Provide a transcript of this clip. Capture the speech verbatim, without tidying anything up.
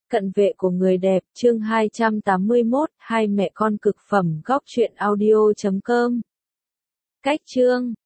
Cận vệ của người đẹp, chương hai trăm tám mươi mốt, hai mẹ con cực phẩm, góc truyện audio chấm com. Cách chương